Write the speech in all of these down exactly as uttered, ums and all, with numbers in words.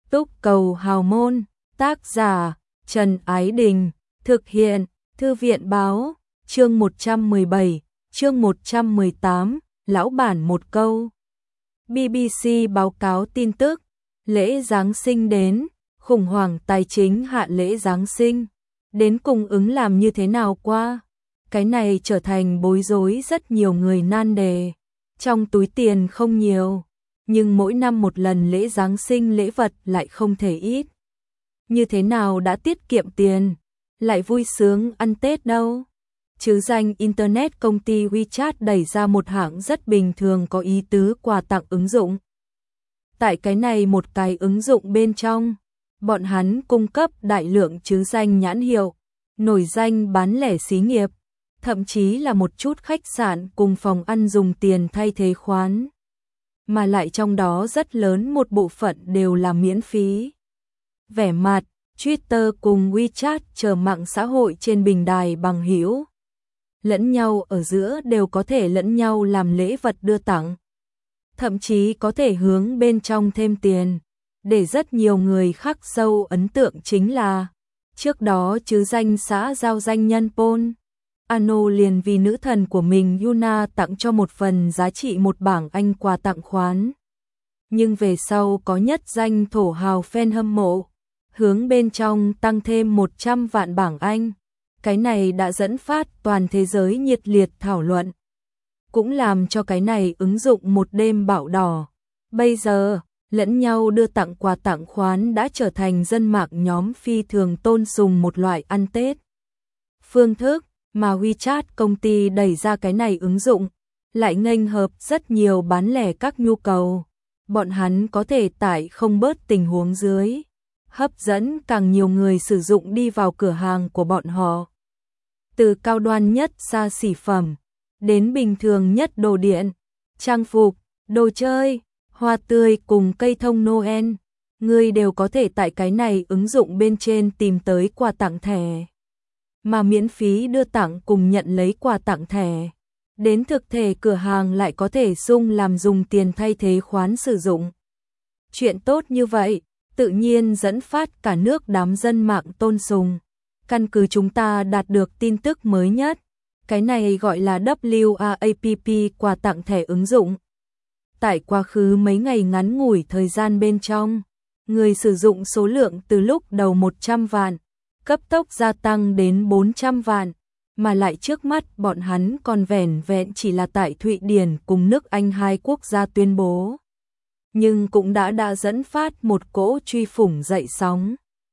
Túc Cầu Hào Môn, tác giả Trần Ái Đình, thực hiện Thư viện Báo, chương một trăm mười bảy, chương một trăm mười tám, lão bản một câu. bê bê xê báo cáo tin tức, lễ Giáng sinh đến, khủng hoảng tài chính hạ lễ Giáng sinh, đến cung ứng làm như thế nào qua? Cái này trở thành bối rối rất nhiều người nan đề. Trong túi tiền không nhiều, nhưng mỗi năm một lần lễ Giáng sinh lễ vật lại không thể ít. Như thế nào đã tiết kiệm tiền, lại vui sướng ăn Tết đâu? Chứ danh Internet công ty WeChat đẩy ra một hãng rất bình thường có ý tứ quà tặng ứng dụng. Tại cái này một cái ứng dụng bên trong, bọn hắn cung cấp đại lượng chứ danh nhãn hiệu, nổi danh bán lẻ xí nghiệp, thậm chí là một chút khách sạn cùng phòng ăn dùng tiền thay thế khoán. Mà lại trong đó rất lớn một bộ phận đều là miễn phí. Vẻ mặt, Twitter cùng WeChat chờ mạng xã hội trên bình đài bằng hữu lẫn nhau ở giữa đều có thể lẫn nhau làm lễ vật đưa tặng. Thậm chí có thể hướng bên trong thêm tiền. Để rất nhiều người khắc sâu ấn tượng chính là trước đó chứ danh xã giao danh nhân Paul Ano liền vì nữ thần của mình Yuna tặng cho một phần giá trị một bảng Anh quà tặng khoán. Nhưng về sau có nhất danh thổ hào fan hâm mộ, hướng bên trong tăng thêm một trăm vạn bảng Anh. Cái này đã dẫn phát toàn thế giới nhiệt liệt thảo luận. Cũng làm cho cái này ứng dụng một đêm bão đỏ. Bây giờ, lẫn nhau đưa tặng quà tặng khoán đã trở thành dân mạng nhóm phi thường tôn sùng một loại ăn Tết. Phương thức mà WeChat công ty đẩy ra cái này ứng dụng, lại nghênh hợp rất nhiều bán lẻ các nhu cầu. Bọn hắn có thể tải không bớt tình huống dưới, hấp dẫn càng nhiều người sử dụng đi vào cửa hàng của bọn họ. Từ cao đoan nhất xa xỉ phẩm, đến bình thường nhất đồ điện, trang phục, đồ chơi, hoa tươi cùng cây thông Noel, người đều có thể tại cái này ứng dụng bên trên tìm tới quà tặng thẻ. Mà miễn phí đưa tặng cùng nhận lấy quà tặng thẻ. Đến thực thể cửa hàng lại có thể dùng làm dùng tiền thay thế khoán sử dụng. Chuyện tốt như vậy, tự nhiên dẫn phát cả nước đám dân mạng tôn sùng. Căn cứ chúng ta đạt được tin tức mới nhất, cái này gọi là vê a pê pê quà tặng thẻ ứng dụng. Tại quá khứ mấy ngày ngắn ngủi thời gian bên trong, người sử dụng số lượng từ lúc đầu một trăm vạn, cấp tốc gia tăng đến bốn trăm vạn, mà lại trước mắt bọn hắn còn vẻn vẹn chỉ là tại Thụy Điển cùng nước Anh hai quốc gia tuyên bố. Nhưng cũng đã đã dẫn phát một cỗ truy phủng dậy sóng.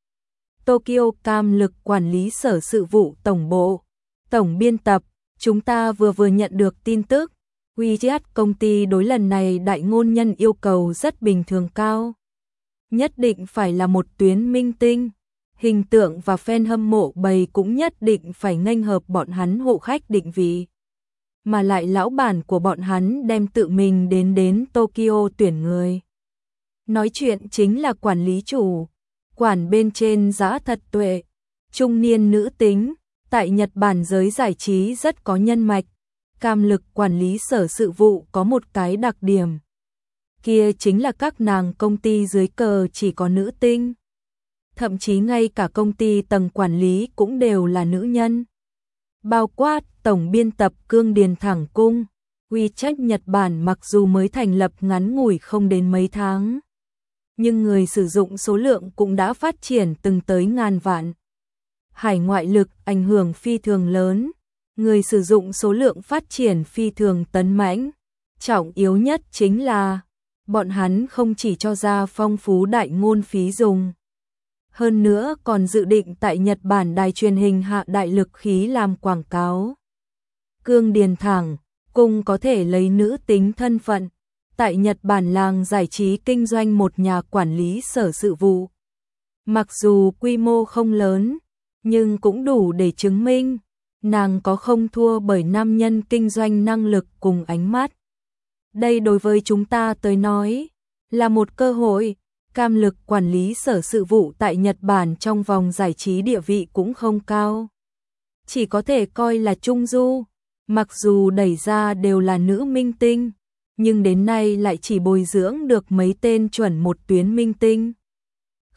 Tokyo Cam lực quản lý sở sự vụ tổng bộ, tổng biên tập, chúng ta vừa vừa nhận được tin tức, WeChat công ty đối lần này đại ngôn nhân yêu cầu rất bình thường cao. Nhất định phải là một tuyến minh tinh, hình tượng và fan hâm mộ bầy cũng nhất định phải nghênh hợp bọn hắn hộ khách định vị. Mà lại lão bản của bọn hắn đem tự mình đến đến Tokyo tuyển người. Nói chuyện chính là quản lý chủ, quản bên trên Giá Thật Tuệ, trung niên nữ tính, tại Nhật Bản giới giải trí rất có nhân mạch. Cam lực quản lý sở sự vụ có một cái đặc điểm. Kia chính là các nàng công ty dưới cờ chỉ có nữ tinh. Thậm chí ngay cả công ty tầng quản lý cũng đều là nữ nhân. Bao quát tổng biên tập Cương Điền Thẳng Cung, WeChat Nhật Bản mặc dù mới thành lập ngắn ngủi không đến mấy tháng, nhưng người sử dụng số lượng cũng đã phát triển từng tới ngàn vạn. Hải ngoại lực ảnh hưởng phi thường lớn, người sử dụng số lượng phát triển phi thường tấn mãnh. Trọng yếu nhất chính là bọn hắn không chỉ cho ra phong phú đại ngôn phí dùng, hơn nữa còn dự định tại Nhật Bản đài truyền hình hạ đại lực khí làm quảng cáo. Cương Điền Thẳng Cung có thể lấy nữ tính thân phận, tại Nhật Bản làng giải trí kinh doanh một nhà quản lý sở sự vụ. Mặc dù quy mô không lớn, nhưng cũng đủ để chứng minh nàng có không thua bởi nam nhân kinh doanh năng lực cùng ánh mắt. Đây đối với chúng ta tới nói là một cơ hội. Cam lực quản lý sở sự vụ tại Nhật Bản trong vòng giải trí địa vị cũng không cao. Chỉ có thể coi là trung du, mặc dù đẩy ra đều là nữ minh tinh, nhưng đến nay lại chỉ bồi dưỡng được mấy tên chuẩn một tuyến minh tinh.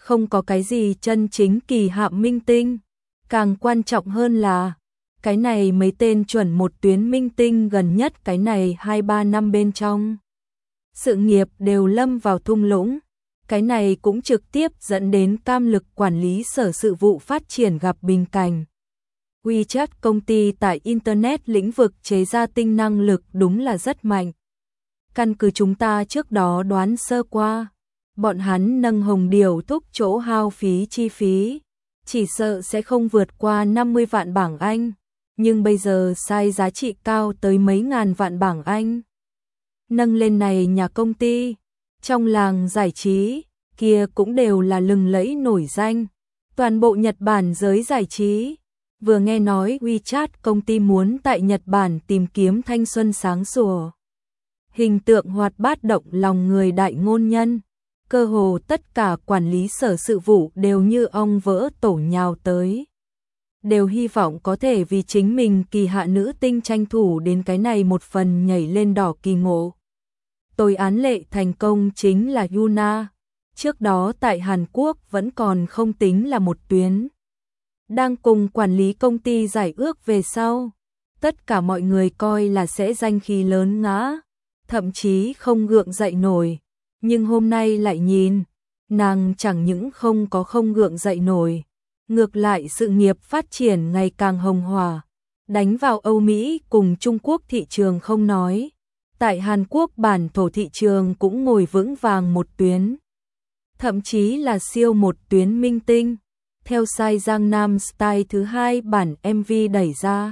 không có cái gì chân chính kỳ hạn minh tinh. Càng quan trọng hơn là, cái này mấy tên chuẩn một tuyến minh tinh gần nhất cái này hai ba năm bên trong. Sự nghiệp đều lâm vào thung lũng, cái này cũng trực tiếp dẫn đến cam lực quản lý sở sự vụ phát triển gặp bình cảnh. WeChat công ty tại Internet lĩnh vực chế ra tinh năng lực đúng là rất mạnh. Căn cứ chúng ta trước đó đoán sơ qua, bọn hắn nâng hồng điều thúc chỗ hao phí chi phí, chỉ sợ sẽ không vượt qua năm mươi vạn bảng Anh, nhưng bây giờ sai giá trị cao tới mấy ngàn vạn bảng Anh. Nâng lên này nhà công ty, trong làng giải trí, kia cũng đều là lừng lẫy nổi danh, toàn bộ Nhật Bản giới giải trí. Vừa nghe nói WeChat công ty muốn tại Nhật Bản tìm kiếm thanh xuân sáng sủa, hình tượng hoạt bát động lòng người đại ngôn nhân, cơ hồ tất cả quản lý sở sự vụ đều như ong vỡ tổ nhào tới. Đều hy vọng có thể vì chính mình kỳ hạ nữ tinh tranh thủ đến cái này một phần nhảy lên đỏ kỳ ngộ. Tối án lệ thành công chính là Yuna, trước đó tại Hàn Quốc vẫn còn không tính là một tuyến. Đang cùng quản lý công ty giải ước về sau, tất cả mọi người coi là sẽ danh khí lớn ngã, thậm chí không gượng dậy nổi, nhưng hôm nay lại nhìn, nàng chẳng những không có không gượng dậy nổi, ngược lại sự nghiệp phát triển ngày càng hồng hỏa, đánh vào Âu Mỹ cùng Trung Quốc thị trường không nói, tại Hàn Quốc bản thổ thị trường cũng ngồi vững vàng một tuyến, thậm chí là siêu một tuyến minh tinh. Theo sai Gangnam Style thứ hai bản em vê đẩy ra,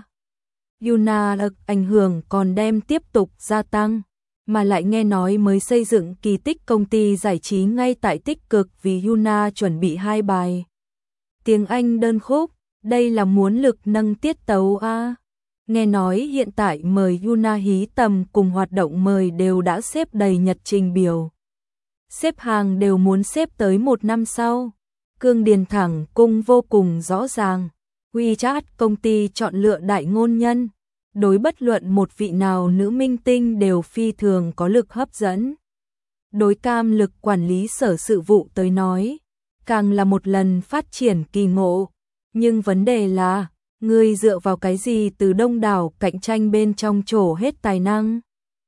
Yuna lực ảnh hưởng còn đem tiếp tục gia tăng, mà lại nghe nói mới xây dựng kỳ tích công ty giải trí ngay tại tích cực vì Yuna chuẩn bị hai bài tiếng Anh đơn khúc, đây là muốn lực nâng tiết tấu a. Nghe nói hiện tại mời Yuna hí tầm cùng hoạt động mời đều đã xếp đầy nhật trình biểu. Xếp hàng đều muốn xếp tới một năm sau. Cương Điền thẳng cung vô cùng rõ ràng, WeChat công ty chọn lựa đại ngôn nhân, đối bất luận một vị nào nữ minh tinh đều phi thường có lực hấp dẫn. Đối cam lực quản lý sở sự vụ tới nói, càng là một lần phát triển kỳ ngộ, nhưng vấn đề là, ngươi dựa vào cái gì từ đông đảo cạnh tranh bên trong trổ hết tài năng?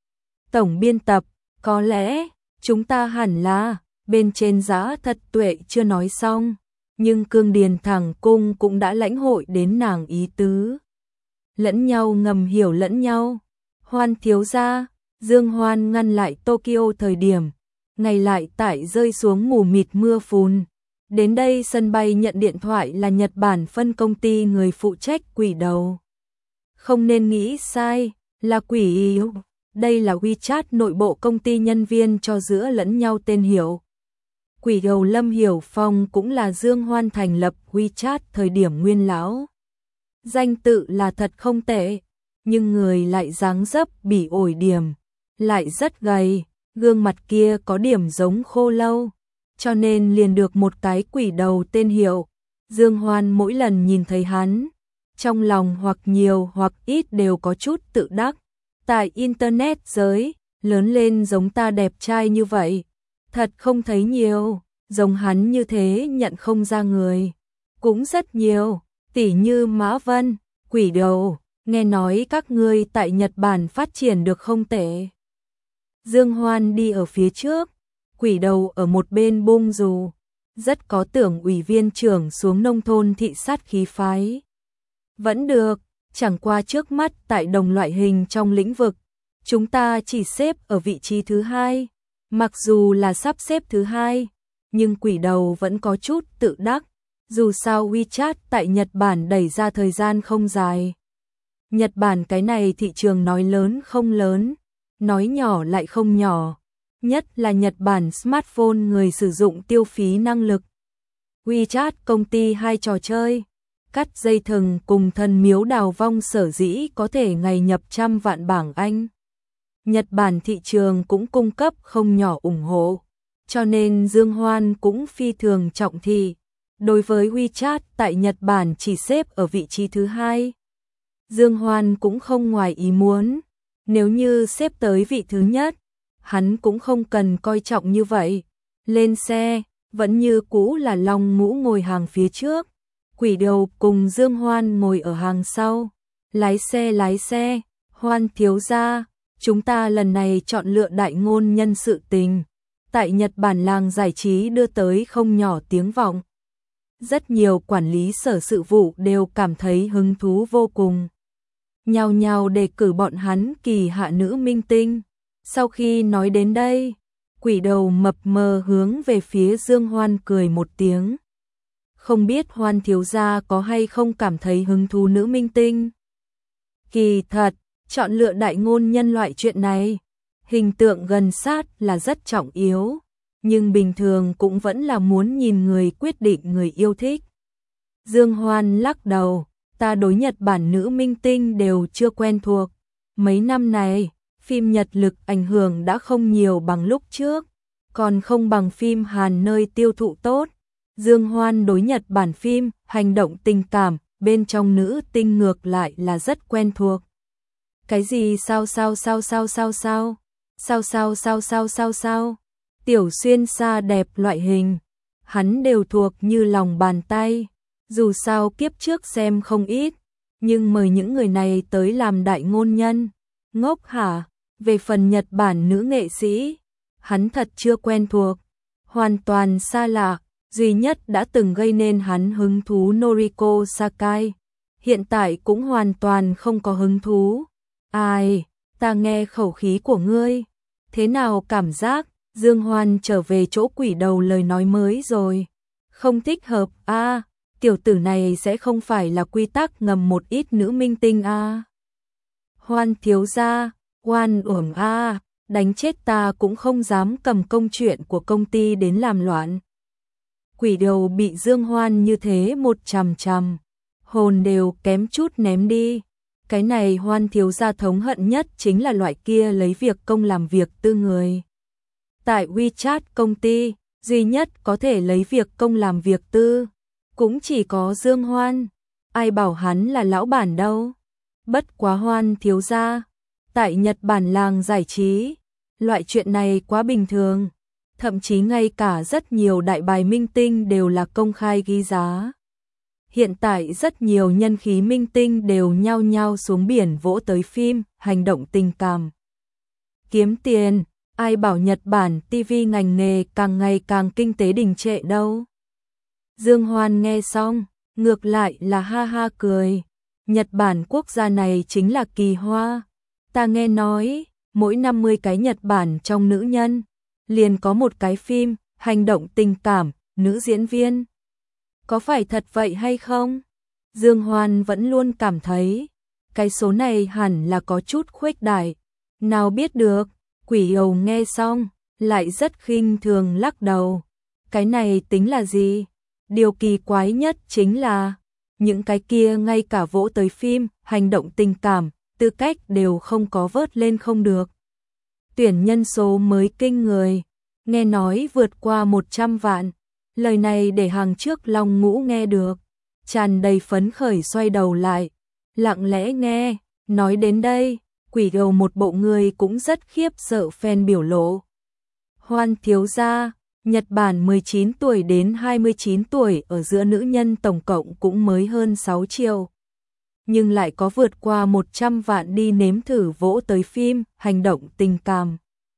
Tổng biên tập, có lẽ, chúng ta hẳn là bên trên giá thật tuệ chưa nói xong, nhưng Cương Điền thẳng cung cũng đã lãnh hội đến nàng ý tứ. Lẫn nhau ngầm hiểu lẫn nhau. Hoan thiếu gia, Dương Hoan ngăn lại Tokyo thời điểm, ngày lại tại rơi xuống mù mịt mưa phùn. Đến đây sân bay nhận điện thoại là Nhật Bản phân công ty người phụ trách Quỷ Đầu. Không nên nghĩ sai, là Quỷ Yêu. Đây là WeChat nội bộ công ty nhân viên cho giữa lẫn nhau tên hiệu. Quỷ Đầu Lâm Hiểu Phong cũng là Dương Hoan thành lập WeChat thời điểm nguyên lão. Danh tự là thật không tệ, nhưng người lại dáng dấp bỉ ổi điểm, lại rất gầy, gương mặt kia có điểm giống khô lâu, cho nên liền được một cái Quỷ Đầu tên hiệu. Dương Hoan mỗi lần nhìn thấy hắn, trong lòng hoặc nhiều hoặc ít đều có chút tự đắc. Tại Internet giới, lớn lên giống ta đẹp trai như vậy, thật không thấy nhiều, giống hắn như thế nhận không ra người. Cũng rất nhiều, tỉ như Mã Vân, Quỷ Đầu, nghe nói các ngươi tại Nhật Bản phát triển được không tệ. Dương Hoan đi ở phía trước, Quỷ Đầu ở một bên bung dù, rất có tưởng ủy viên trưởng xuống nông thôn thị sát khí phái. Vẫn được, chẳng qua trước mắt tại đồng loại hình trong lĩnh vực, chúng ta chỉ xếp ở vị trí thứ hai. Mặc dù là sắp xếp thứ hai, nhưng Quỷ Đầu vẫn có chút tự đắc, dù sao WeChat tại Nhật Bản đẩy ra thời gian không dài. Nhật Bản cái này thị trường nói lớn không lớn, nói nhỏ lại không nhỏ, nhất là Nhật Bản smartphone người sử dụng tiêu phí năng lực. WeChat công ty hai trò chơi, cắt dây thừng cùng thần miếu đào vong sở dĩ có thể ngày nhập trăm vạn bảng Anh. Nhật Bản thị trường cũng cung cấp không nhỏ ủng hộ, cho nên Dương Hoan cũng phi thường trọng thị. Đối với WeChat tại Nhật Bản chỉ xếp ở vị trí thứ hai, Dương Hoan cũng không ngoài ý muốn, nếu như xếp tới vị thứ nhất, hắn cũng không cần coi trọng như vậy. Lên xe, vẫn như cũ là Long Ngũ ngồi hàng phía trước, Quỷ Đầu cùng Dương Hoan ngồi ở hàng sau. Lái xe lái xe, Hoan thiếu gia, chúng ta lần này chọn lựa đại ngôn nhân sự tình. Tại Nhật Bản làng giải trí đưa tới không nhỏ tiếng vọng. Rất nhiều quản lý sở sự vụ đều cảm thấy hứng thú vô cùng. Nhao nhao đề cử bọn hắn kỳ hạ nữ minh tinh. Sau khi nói đến đây, Quỷ Đầu mập mờ hướng về phía Dương Hoan cười một tiếng. Không biết Hoan thiếu gia có hay không cảm thấy hứng thú nữ minh tinh? Kỳ thật, chọn lựa đại ngôn nhân loại chuyện này, hình tượng gần sát là rất trọng yếu, nhưng bình thường cũng vẫn là muốn nhìn người quyết định người yêu thích. Dương Hoan lắc đầu, ta đối Nhật Bản nữ minh tinh đều chưa quen thuộc. Mấy năm này, phim Nhật lực ảnh hưởng đã không nhiều bằng lúc trước, còn không bằng phim Hàn nơi tiêu thụ tốt. Dương Hoan đối Nhật Bản phim, hành động tình cảm, bên trong nữ tinh ngược lại là rất quen thuộc. Cái gì sao sao sao sao sao sao, sao sao sao sao sao sao, tiểu xuyên xa đẹp loại hình, hắn đều thuộc như lòng bàn tay. Dù sao kiếp trước xem không ít, nhưng mời những người này tới làm đại ngôn nhân, ngốc hả? Về phần Nhật Bản nữ nghệ sĩ, hắn thật chưa quen thuộc, hoàn toàn xa lạ. Duy nhất đã từng gây nên hắn hứng thú Noriko Sakai, hiện tại cũng hoàn toàn không có hứng thú. Ai, ta nghe khẩu khí của ngươi, thế nào cảm giác? Dương Hoan trở về chỗ Quỷ Đầu lời nói mới rồi. Không thích hợp a, à, tiểu tử này sẽ không phải là quy tắc ngầm một ít nữ minh tinh a. À. Hoan thiếu gia, Hoan uổng a, à, đánh chết ta cũng không dám cầm công chuyện của công ty đến làm loạn. Quỷ Đầu bị Dương Hoan như thế một chằm chằm, hồn đều kém chút ném đi. Cái này Hoan thiếu gia thống hận nhất chính là loại kia lấy việc công làm việc tư người. Tại WeChat công ty, duy nhất có thể lấy việc công làm việc tư, cũng chỉ có Dương Hoan. Ai bảo hắn là lão bản đâu. Bất quá Hoan thiếu gia, tại Nhật Bản làng giải trí, loại chuyện này quá bình thường. Thậm chí ngay cả rất nhiều đại bài minh tinh đều là công khai ghi giá. Hiện tại rất nhiều nhân khí minh tinh đều nhao nhao xuống biển vỗ tới phim, hành động tình cảm. Kiếm tiền, ai bảo Nhật Bản ti vi ngành nghề càng ngày càng kinh tế đình trệ đâu. Dương Hoan nghe xong, ngược lại là ha ha cười. Nhật Bản quốc gia này chính là kỳ hoa. Ta nghe nói, mỗi năm mươi cái Nhật Bản trong nữ nhân, liền có một cái phim, hành động tình cảm, nữ diễn viên. Có phải thật vậy hay không? Dương Hoan vẫn luôn cảm thấy, cái số này hẳn là có chút khuếch đại. Nào biết được, Quỷ Đầu nghe xong, lại rất khinh thường lắc đầu. Cái này tính là gì? Điều kỳ quái nhất chính là, những cái kia ngay cả vỗ tới phim, hành động tình cảm, tư cách đều không có vớt lên không được. Tuyển nhân số mới kinh người, nghe nói vượt qua một trăm vạn. Lời này để hàng trước Long Ngũ nghe được, tràn đầy phấn khởi xoay đầu lại, lặng lẽ nghe. Nói đến đây, Quỷ Đầu một bộ người cũng rất khiếp sợ fan biểu lộ. Hoan thiếu gia, Nhật Bản mười chín tuổi đến hai mươi chín tuổi ở giữa nữ nhân tổng cộng cũng mới hơn sáu triệu. Nhưng lại có vượt qua một trăm vạn đi nếm thử vỗ tới phim, hành động tình cảm.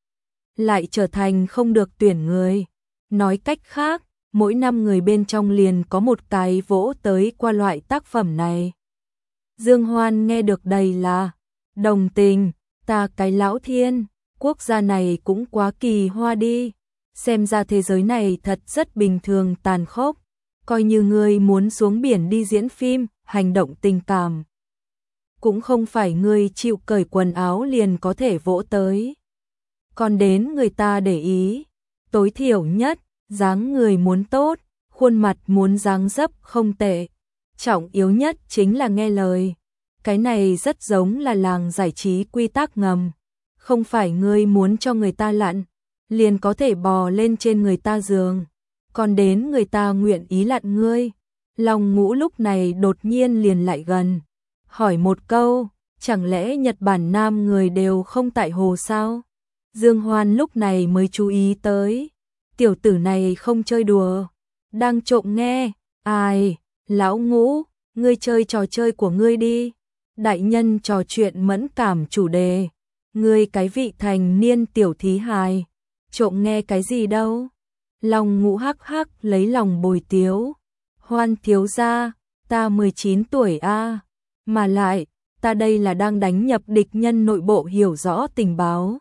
Lại trở thành không được tuyển người. Nói cách khác, mỗi năm người bên trong liền có một cái vỗ tới qua loại tác phẩm này. Dương Hoan nghe được đầy là đồng tình, ta cái lão thiên, quốc gia này cũng quá kỳ hoa đi. Xem ra thế giới này thật rất bình thường tàn khốc. Coi như ngươi muốn xuống biển đi diễn phim, hành động tình cảm, cũng không phải ngươi chịu cởi quần áo liền có thể vỗ tới. Còn đến người ta để ý, tối thiểu nhất, dáng người muốn tốt, khuôn mặt muốn dáng dấp không tệ. Trọng yếu nhất chính là nghe lời. Cái này rất giống là làng giải trí quy tắc ngầm. Không phải ngươi muốn cho người ta lặn, liền có thể bò lên trên người ta giường. Còn đến người ta nguyện ý lặn ngươi. Long Ngũ lúc này đột nhiên liền lại gần. Hỏi một câu, chẳng lẽ Nhật Bản nam người đều không tại hồ sao? Dương Hoan lúc này mới chú ý tới. tiểu tử này không chơi đùa, đang trộm nghe. Ai, lão Ngũ, ngươi chơi trò chơi của ngươi đi. Đại nhân trò chuyện mẫn cảm chủ đề. Ngươi cái vị thành niên tiểu thí hài, trộm nghe cái gì đâu. Long Ngũ hắc hắc lấy lòng bồi tiếu. Hoan thiếu gia, ta mười chín tuổi a, mà lại, ta đây là đang đánh nhập địch nhân nội bộ hiểu rõ tình báo.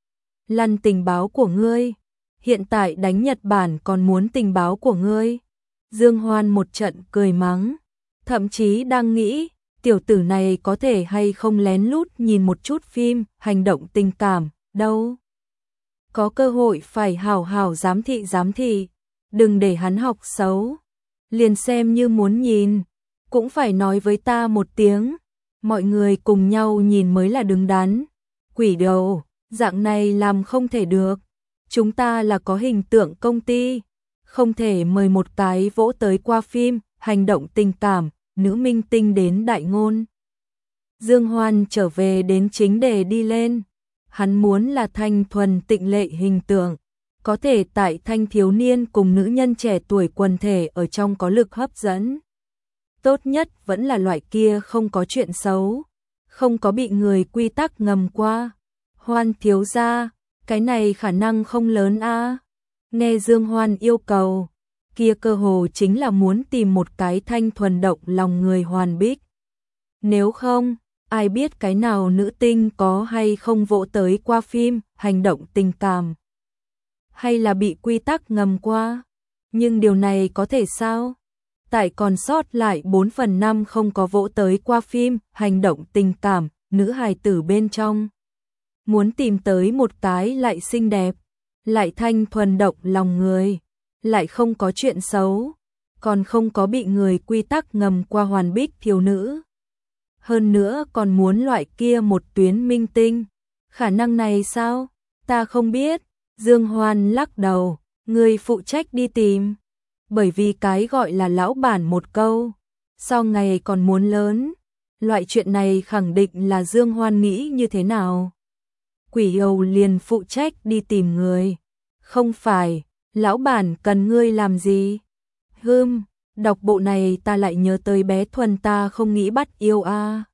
Lăn tình báo của ngươi, hiện tại đánh Nhật Bản còn muốn tình báo của ngươi. Dương Hoan một trận cười mắng, thậm chí đang nghĩ, tiểu tử này có thể hay không lén lút nhìn một chút phim, hành động tình cảm, đâu. Có cơ hội phải hảo hảo giám thị giám thị, đừng để hắn học xấu. Liền xem như muốn nhìn, cũng phải nói với ta một tiếng, mọi người cùng nhau nhìn mới là đứng đắn. Quỷ đầu, dạng này làm không thể được. Chúng ta là có hình tượng công ty, không thể mời một cái vỗ tới qua phim, hành động tình cảm, nữ minh tinh đến đại ngôn. Dương Hoan trở về đến chính đề đi lên. Hắn muốn là thanh thuần tịnh lệ hình tượng, có thể tại thanh thiếu niên cùng nữ nhân trẻ tuổi quần thể ở trong có lực hấp dẫn. Tốt nhất vẫn là loại kia không có chuyện xấu, không có bị người quy tắc ngầm qua. Hoan thiếu gia, cái này khả năng không lớn a. Nghe Dương Hoan yêu cầu, kia cơ hồ chính là muốn tìm một cái thanh thuần động lòng người hoàn bích. Nếu không, ai biết cái nào nữ tinh có hay không vỗ tới qua phim, hành động tình cảm, hay là bị quy tắc ngầm qua. Nhưng điều này có thể sao? Tại còn sót lại bốn phần năm không có vỗ tới qua phim, hành động tình cảm, nữ hài tử bên trong. Muốn tìm tới một cái lại xinh đẹp, lại thanh thuần động lòng người, lại không có chuyện xấu, còn không có bị người quy tắc ngầm qua hoàn bích thiếu nữ. Hơn nữa còn muốn loại kia một tuyến minh tinh. Khả năng này sao? Ta không biết. Dương Hoan lắc đầu, người phụ trách đi tìm. Bởi vì cái gọi là lão bản một câu, sau ngày còn muốn lớn. Loại chuyện này khẳng định là Dương Hoan nghĩ như thế nào. Quỷ Hầu liền phụ trách đi tìm người. Không phải, lão bản cần ngươi làm gì? Hừm, đọc bộ này ta lại nhớ tới bé Thuần ta không nghĩ bắt yêu a.